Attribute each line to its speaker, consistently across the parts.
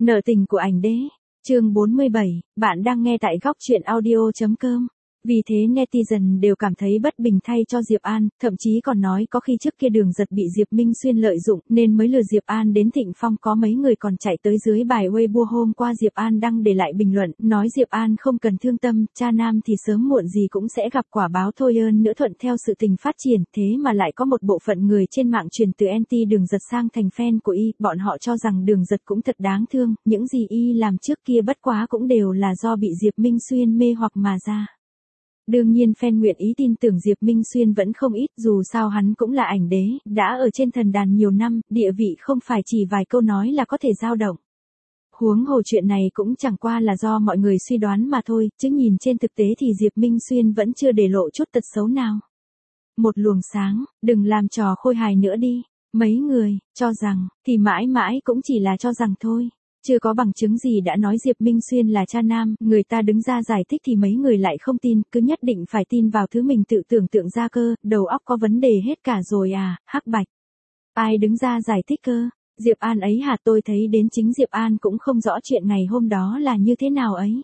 Speaker 1: Nợ tình của ảnh đế. Chương 47, bạn đang nghe tại góc truyện audio.com. Vì thế netizen đều cảm thấy bất bình thay cho Diệp An, thậm chí còn nói có khi trước kia Đường Giật bị Diệp Minh Xuyên lợi dụng nên mới lừa Diệp An đến Thịnh Phong. Có mấy người còn chạy tới dưới bài Weibo hôm qua Diệp An đăng để lại bình luận, nói Diệp An không cần thương tâm, cha nam thì sớm muộn gì cũng sẽ gặp quả báo thôi. Hơn nữa thuận theo sự tình phát triển, thế mà lại có một bộ phận người trên mạng truyền từ anti Đường Giật sang thành fan của y, bọn họ cho rằng Đường Giật cũng thật đáng thương, những gì y làm trước kia bất quá cũng đều là do bị Diệp Minh Xuyên mê hoặc mà ra. Đương nhiên fan nguyện ý tin tưởng Diệp Minh Xuyên vẫn không ít, dù sao hắn cũng là ảnh đế, đã ở trên thần đàn nhiều năm, địa vị không phải chỉ vài câu nói là có thể dao động. Huống hồ chuyện này cũng chẳng qua là do mọi người suy đoán mà thôi, chứ nhìn trên thực tế thì Diệp Minh Xuyên vẫn chưa để lộ chút tật xấu nào. Một luồng sáng, đừng làm trò khôi hài nữa đi. Mấy người cho rằng thì mãi mãi cũng chỉ là cho rằng thôi. Chưa có bằng chứng gì đã nói Diệp Minh Xuyên là cha nam, người ta đứng ra giải thích thì mấy người lại không tin, cứ nhất định phải tin vào thứ mình tự tưởng tượng ra cơ, đầu óc có vấn đề hết cả rồi à, hắc bạch. Ai đứng ra giải thích cơ? Diệp An ấy hả? Tôi thấy đến chính Diệp An cũng không rõ chuyện ngày hôm đó là như thế nào ấy.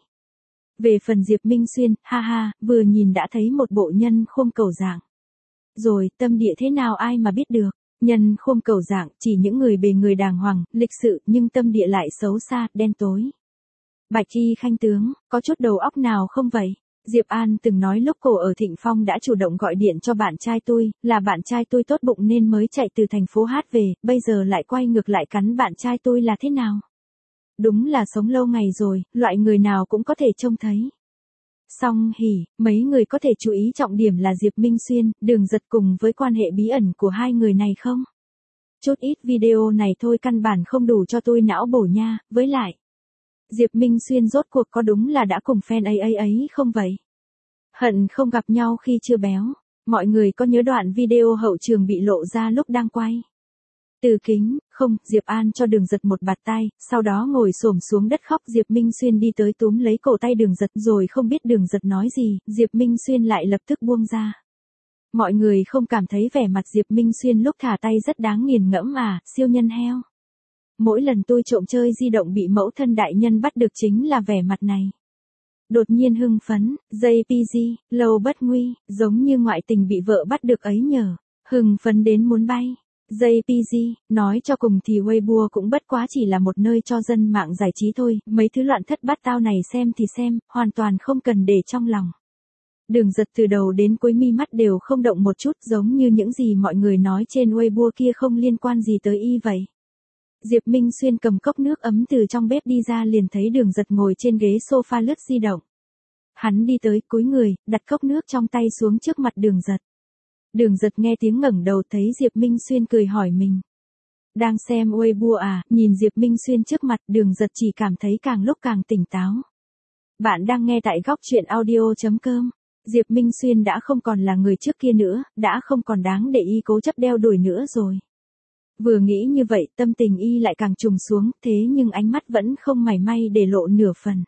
Speaker 1: Về phần Diệp Minh Xuyên, ha ha, vừa nhìn đã thấy một bộ nhân khôn cầu dạng. Rồi, tâm địa thế nào ai mà biết được. Nhân khôn cầu dạng chỉ những người bề người đàng hoàng, lịch sự, nhưng tâm địa lại xấu xa, đen tối. Bạch y khanh tướng, có chút đầu óc nào không vậy? Diệp An từng nói lúc cổ ở Thịnh Phong đã chủ động gọi điện cho bạn trai tôi, là bạn trai tôi tốt bụng nên mới chạy từ thành phố hát về, bây giờ lại quay ngược lại cắn bạn trai tôi là thế nào? Đúng là sống lâu ngày rồi, loại người nào cũng có thể trông thấy. Song hỉ, mấy người có thể chú ý trọng điểm là Diệp Minh Xuyên, Đường Giật cùng với quan hệ bí ẩn của hai người này không? Chút ít video này thôi căn bản không đủ cho tôi não bổ nha, với lại. Diệp Minh Xuyên rốt cuộc có đúng là đã cùng fan ấy không vậy? Hận không gặp nhau khi chưa béo. Mọi người có nhớ đoạn video hậu trường bị lộ ra lúc đang quay? Từ kính, không, Diệp An cho Đường Giật một bạt tay, sau đó ngồi xổm xuống đất khóc. Diệp Minh Xuyên đi tới túm lấy cổ tay Đường Giật rồi không biết Đường Giật nói gì, Diệp Minh Xuyên lại lập tức buông ra. Mọi người không cảm thấy vẻ mặt Diệp Minh Xuyên lúc thả tay rất đáng nghiền ngẫm à, siêu nhân heo. Mỗi lần tôi trộm chơi di động bị mẫu thân đại nhân bắt được chính là vẻ mặt này. Đột nhiên hưng phấn, JPG, lâu bất nguy, giống như ngoại tình bị vợ bắt được ấy nhờ, hưng phấn đến muốn bay. JPG, nói cho cùng thì Weibo cũng bất quá chỉ là một nơi cho dân mạng giải trí thôi, mấy thứ loạn thất bát tao này xem thì xem, hoàn toàn không cần để trong lòng. Đường Giật từ đầu đến cuối mi mắt đều không động một chút, giống như những gì mọi người nói trên Weibo kia không liên quan gì tới y vậy. Diệp Minh Xuyên cầm cốc nước ấm từ trong bếp đi ra liền thấy Đường Giật ngồi trên ghế sofa lướt di động. Hắn đi tới cúi người, đặt cốc nước trong tay xuống trước mặt Đường Giật. Đường Giật nghe tiếng ngẩng đầu thấy Diệp Minh Xuyên cười hỏi mình. Đang xem Weibo à? Nhìn Diệp Minh Xuyên trước mặt, Đường Giật chỉ cảm thấy càng lúc càng tỉnh táo. Bạn đang nghe tại góc truyện audio.com. Diệp Minh Xuyên đã không còn là người trước kia nữa, đã không còn đáng để y cố chấp đeo đuổi nữa rồi. Vừa nghĩ như vậy tâm tình y lại càng trùng xuống, thế nhưng ánh mắt vẫn không mảy may để lộ nửa phần.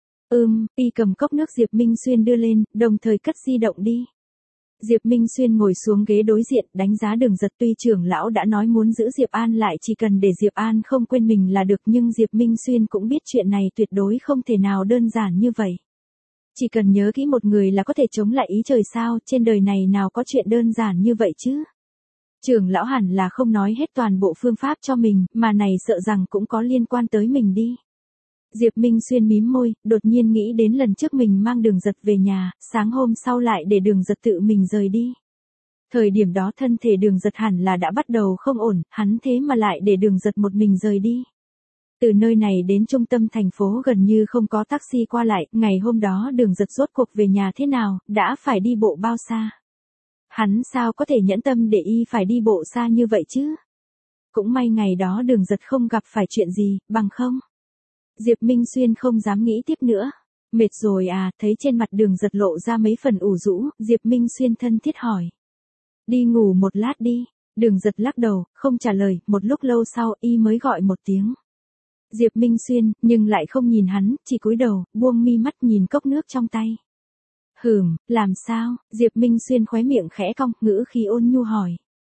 Speaker 1: Y cầm cốc nước Diệp Minh Xuyên đưa lên, đồng thời cất di động đi. Diệp Minh Xuyên ngồi xuống ghế đối diện, đánh giá Đường Giật. Tuy trưởng lão đã nói muốn giữ Diệp An lại chỉ cần để Diệp An không quên mình là được, nhưng Diệp Minh Xuyên cũng biết chuyện này tuyệt đối không thể nào đơn giản như vậy. Chỉ cần nhớ kỹ một người là có thể chống lại ý trời sao, trên đời này nào có chuyện đơn giản như vậy chứ. Trưởng lão hẳn là không nói hết toàn bộ phương pháp cho mình, mà này sợ rằng cũng có liên quan tới mình đi. Diệp Minh Xuyên mím môi, đột nhiên nghĩ đến lần trước mình mang Đường Giật về nhà, sáng hôm sau lại để Đường Giật tự mình rời đi. Thời điểm đó thân thể Đường Giật hẳn là đã bắt đầu không ổn, hắn thế mà lại để Đường Giật một mình rời đi. Từ nơi này đến trung tâm thành phố gần như không có taxi qua lại, ngày hôm đó Đường Giật rốt cuộc về nhà thế nào, đã phải đi bộ bao xa. Hắn sao có thể nhẫn tâm để y phải đi bộ xa như vậy chứ? Cũng may ngày đó Đường Giật không gặp phải chuyện gì, bằng không. Diệp Minh Xuyên không dám nghĩ tiếp nữa. Mệt rồi à? Thấy trên mặt Đường Giật lộ ra mấy phần ủ rũ, Diệp Minh Xuyên thân thiết hỏi. Đi ngủ một lát đi. Đường Giật lắc đầu, không trả lời, một lúc lâu sau y mới gọi một tiếng. Diệp Minh Xuyên, nhưng lại không nhìn hắn, chỉ cúi đầu, buông mi mắt nhìn cốc nước trong tay. Làm sao? Diệp Minh Xuyên khóe miệng khẽ cong, ngữ khí ôn nhu hỏi.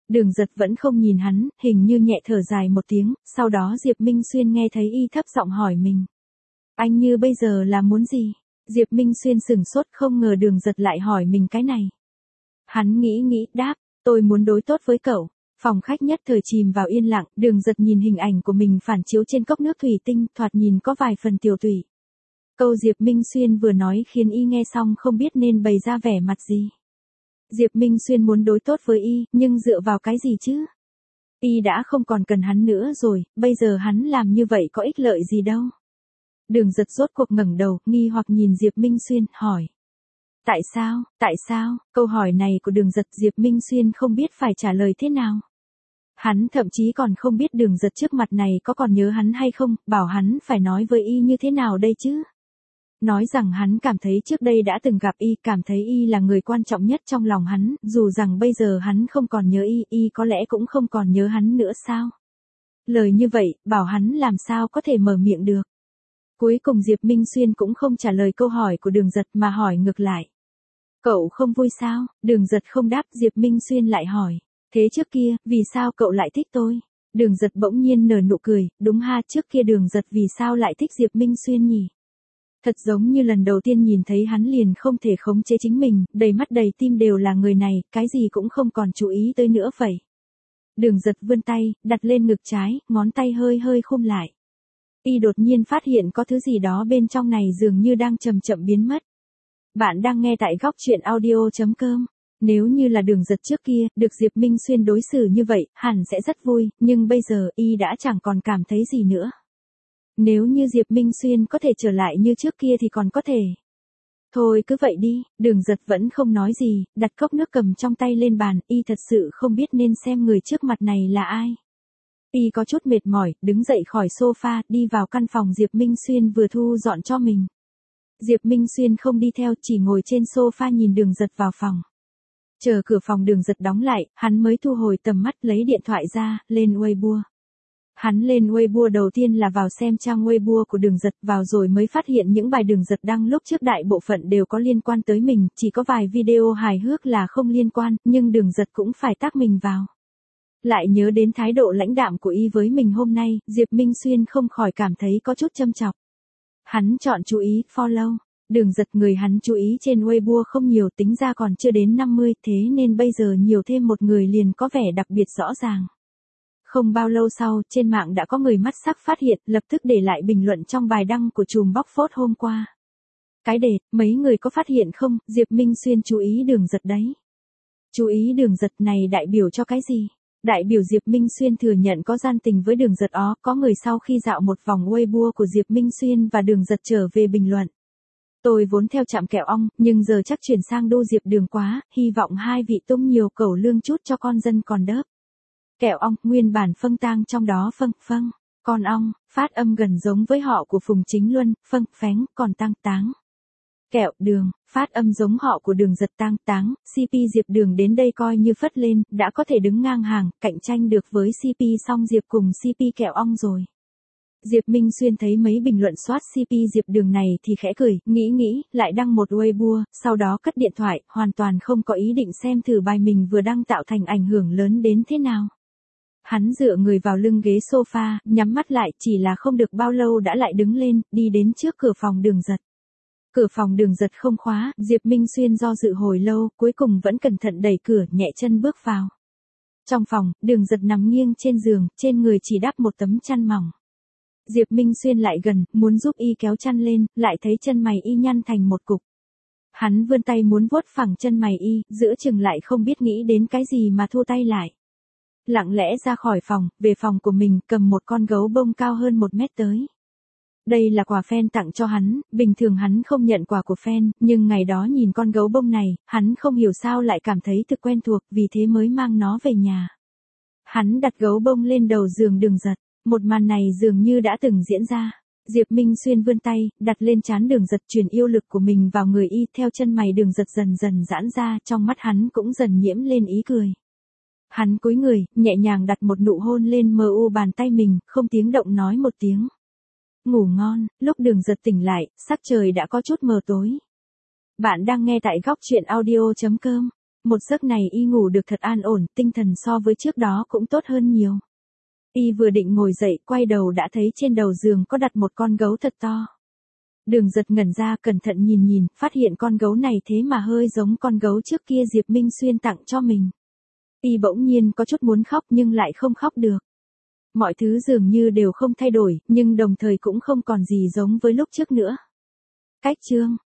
Speaker 1: Đường Giật vẫn không nhìn hắn, hình như nhẹ thở dài một tiếng, sau đó Diệp Minh Xuyên nghe thấy y thấp giọng hỏi mình. Anh như bây giờ là muốn gì? Diệp Minh Xuyên sửng sốt, không ngờ Đường Giật lại hỏi mình cái này. Hắn nghĩ, đáp, tôi muốn đối tốt với cậu. Phòng khách nhất thời chìm vào yên lặng, Đường Giật nhìn hình ảnh của mình phản chiếu trên cốc nước thủy tinh, thoạt nhìn có vài phần tiểu tụy. Câu Diệp Minh Xuyên vừa nói khiến y nghe xong không biết nên bày ra vẻ mặt gì. Diệp Minh Xuyên muốn đối tốt với y, nhưng dựa vào cái gì chứ? Y đã không còn cần hắn nữa rồi, bây giờ hắn làm như vậy có ích lợi gì đâu. Đường Giật rốt cuộc ngẩng đầu, nghi hoặc nhìn Diệp Minh Xuyên, hỏi. Tại sao? Câu hỏi này của Đường Giật Diệp Minh Xuyên không biết phải trả lời thế nào. Hắn thậm chí còn không biết Đường Giật trước mặt này có còn nhớ hắn hay không, bảo hắn phải nói với y như thế nào đây chứ? Nói rằng hắn cảm thấy trước đây đã từng gặp y, cảm thấy y là người quan trọng nhất trong lòng hắn, dù rằng bây giờ hắn không còn nhớ y có lẽ cũng không còn nhớ hắn nữa sao? Lời như vậy, bảo hắn làm sao có thể mở miệng được. Cuối cùng Diệp Minh Xuyên cũng không trả lời câu hỏi của Đường Giật mà hỏi ngược lại. Cậu không vui sao? Đường Giật không đáp, Diệp Minh Xuyên lại hỏi. Thế trước kia, vì sao cậu lại thích tôi? Đường Giật bỗng nhiên nở nụ cười, đúng ha, trước kia Đường Giật vì sao lại thích Diệp Minh Xuyên nhỉ? Thật giống như lần đầu tiên nhìn thấy hắn liền không thể khống chế chính mình, đầy mắt đầy tim đều là người này, cái gì cũng không còn chú ý tới nữa vậy. Đường Giật vươn tay, đặt lên ngực trái, ngón tay hơi khum lại. Y đột nhiên phát hiện có thứ gì đó bên trong này dường như đang chậm chậm biến mất. Bạn đang nghe tại góc truyện audio.com. Nếu như là Đường Giật trước kia, được Diệp Minh Xuyên đối xử như vậy, hẳn sẽ rất vui, nhưng bây giờ y đã chẳng còn cảm thấy gì nữa. Nếu như Diệp Minh Xuyên có thể trở lại như trước kia thì còn có thể. Thôi cứ vậy đi, Đường Giật vẫn không nói gì, đặt cốc nước cầm trong tay lên bàn, y thật sự không biết nên xem người trước mặt này là ai. Y có chút mệt mỏi, đứng dậy khỏi sofa, đi vào căn phòng Diệp Minh Xuyên vừa thu dọn cho mình. Diệp Minh Xuyên không đi theo, chỉ ngồi trên sofa nhìn Đường Giật vào phòng. Chờ cửa phòng Đường Giật đóng lại, hắn mới thu hồi tầm mắt, lấy điện thoại ra, lên Weibo. Hắn lên Weibo đầu tiên là vào xem trang Weibo của Đường Giật, vào rồi mới phát hiện những bài Đường Giật đăng lúc trước đại bộ phận đều có liên quan tới mình, chỉ có vài video hài hước là không liên quan, nhưng Đường Giật cũng phải tác mình vào. Lại nhớ đến thái độ lãnh đạm của y với mình hôm nay, Diệp Minh Xuyên không khỏi cảm thấy có chút châm chọc. Hắn chọn chú ý, follow. Đường Giật người hắn chú ý trên Weibo không nhiều, tính ra còn chưa đến 50, thế nên bây giờ nhiều thêm một người liền có vẻ đặc biệt rõ ràng. Không bao lâu sau, trên mạng đã có người mắt sắc phát hiện, lập tức để lại bình luận trong bài đăng của chùm bóc phốt hôm qua. Cái đề, mấy người có phát hiện không, Diệp Minh Xuyên chú ý Đường Giật đấy. Chú ý Đường Giật này đại biểu cho cái gì? Đại biểu Diệp Minh Xuyên thừa nhận có gian tình với Đường Giật ó, có người sau khi dạo một vòng Weibo của Diệp Minh Xuyên và Đường Giật trở về bình luận. Tôi vốn theo chạm kẹo ong, nhưng giờ chắc chuyển sang đô Diệp Đường quá, hy vọng hai vị tung nhiều cẩu lương chút cho con dân còn đớp. Kẹo ong, nguyên bản phâng tang trong đó phâng, con ong, phát âm gần giống với họ của Phùng Chính Luân, phâng, phén, còn tang táng. Kẹo, Đường, phát âm giống họ của Đường Giật tang táng, CP Diệp Đường đến đây coi như phất lên, đã có thể đứng ngang hàng, cạnh tranh được với CP Song Diệp cùng CP Kẹo ong rồi. Diệp Minh Xuyên thấy mấy bình luận soát CP Diệp Đường này thì khẽ cười, nghĩ, lại đăng một Weibo, sau đó cất điện thoại, hoàn toàn không có ý định xem thử bài mình vừa đăng tạo thành ảnh hưởng lớn đến thế nào. Hắn dựa người vào lưng ghế sofa, nhắm mắt lại, chỉ là không được bao lâu đã lại đứng lên, đi đến trước cửa phòng Đường Giật. Cửa phòng Đường Giật không khóa, Diệp Minh Xuyên do dự hồi lâu, cuối cùng vẫn cẩn thận đẩy cửa, nhẹ chân bước vào. Trong phòng, Đường Giật nằm nghiêng trên giường, trên người chỉ đắp một tấm chăn mỏng. Diệp Minh Xuyên lại gần, muốn giúp y kéo chăn lên, lại thấy chân mày y nhăn thành một cục. Hắn vươn tay muốn vuốt phẳng chân mày y, giữa chừng lại không biết nghĩ đến cái gì mà thu tay lại. Lặng lẽ ra khỏi phòng, về phòng của mình, cầm một con gấu bông cao hơn 1 mét tới. Đây là quà fan tặng cho hắn, bình thường hắn không nhận quà của fan, nhưng ngày đó nhìn con gấu bông này, hắn không hiểu sao lại cảm thấy thực quen thuộc, vì thế mới mang nó về nhà. Hắn đặt gấu bông lên đầu giường Đường Giật, một màn này dường như đã từng diễn ra. Diệp Minh Xuyên vươn tay, đặt lên trán Đường Giật, truyền yêu lực của mình vào người y, theo chân mày Đường Giật dần dần giãn ra, trong mắt hắn cũng dần nhiễm lên ý cười. Hắn cúi người, nhẹ nhàng đặt một nụ hôn lên mờ u bàn tay mình, không tiếng động nói một tiếng. Ngủ ngon, lúc Đường Giật tỉnh lại, sắc trời đã có chút mờ tối. Bạn đang nghe tại góc truyện audio.com. Một giấc này y ngủ được thật an ổn, tinh thần so với trước đó cũng tốt hơn nhiều. Y vừa định ngồi dậy, quay đầu đã thấy trên đầu giường có đặt một con gấu thật to. Đường Giật ngẩn ra cẩn thận nhìn, phát hiện con gấu này thế mà hơi giống con gấu trước kia Diệp Minh Xuyên tặng cho mình. Y bỗng nhiên có chút muốn khóc nhưng lại không khóc được. Mọi thứ dường như đều không thay đổi, nhưng đồng thời cũng không còn gì giống với lúc trước nữa. Cách chương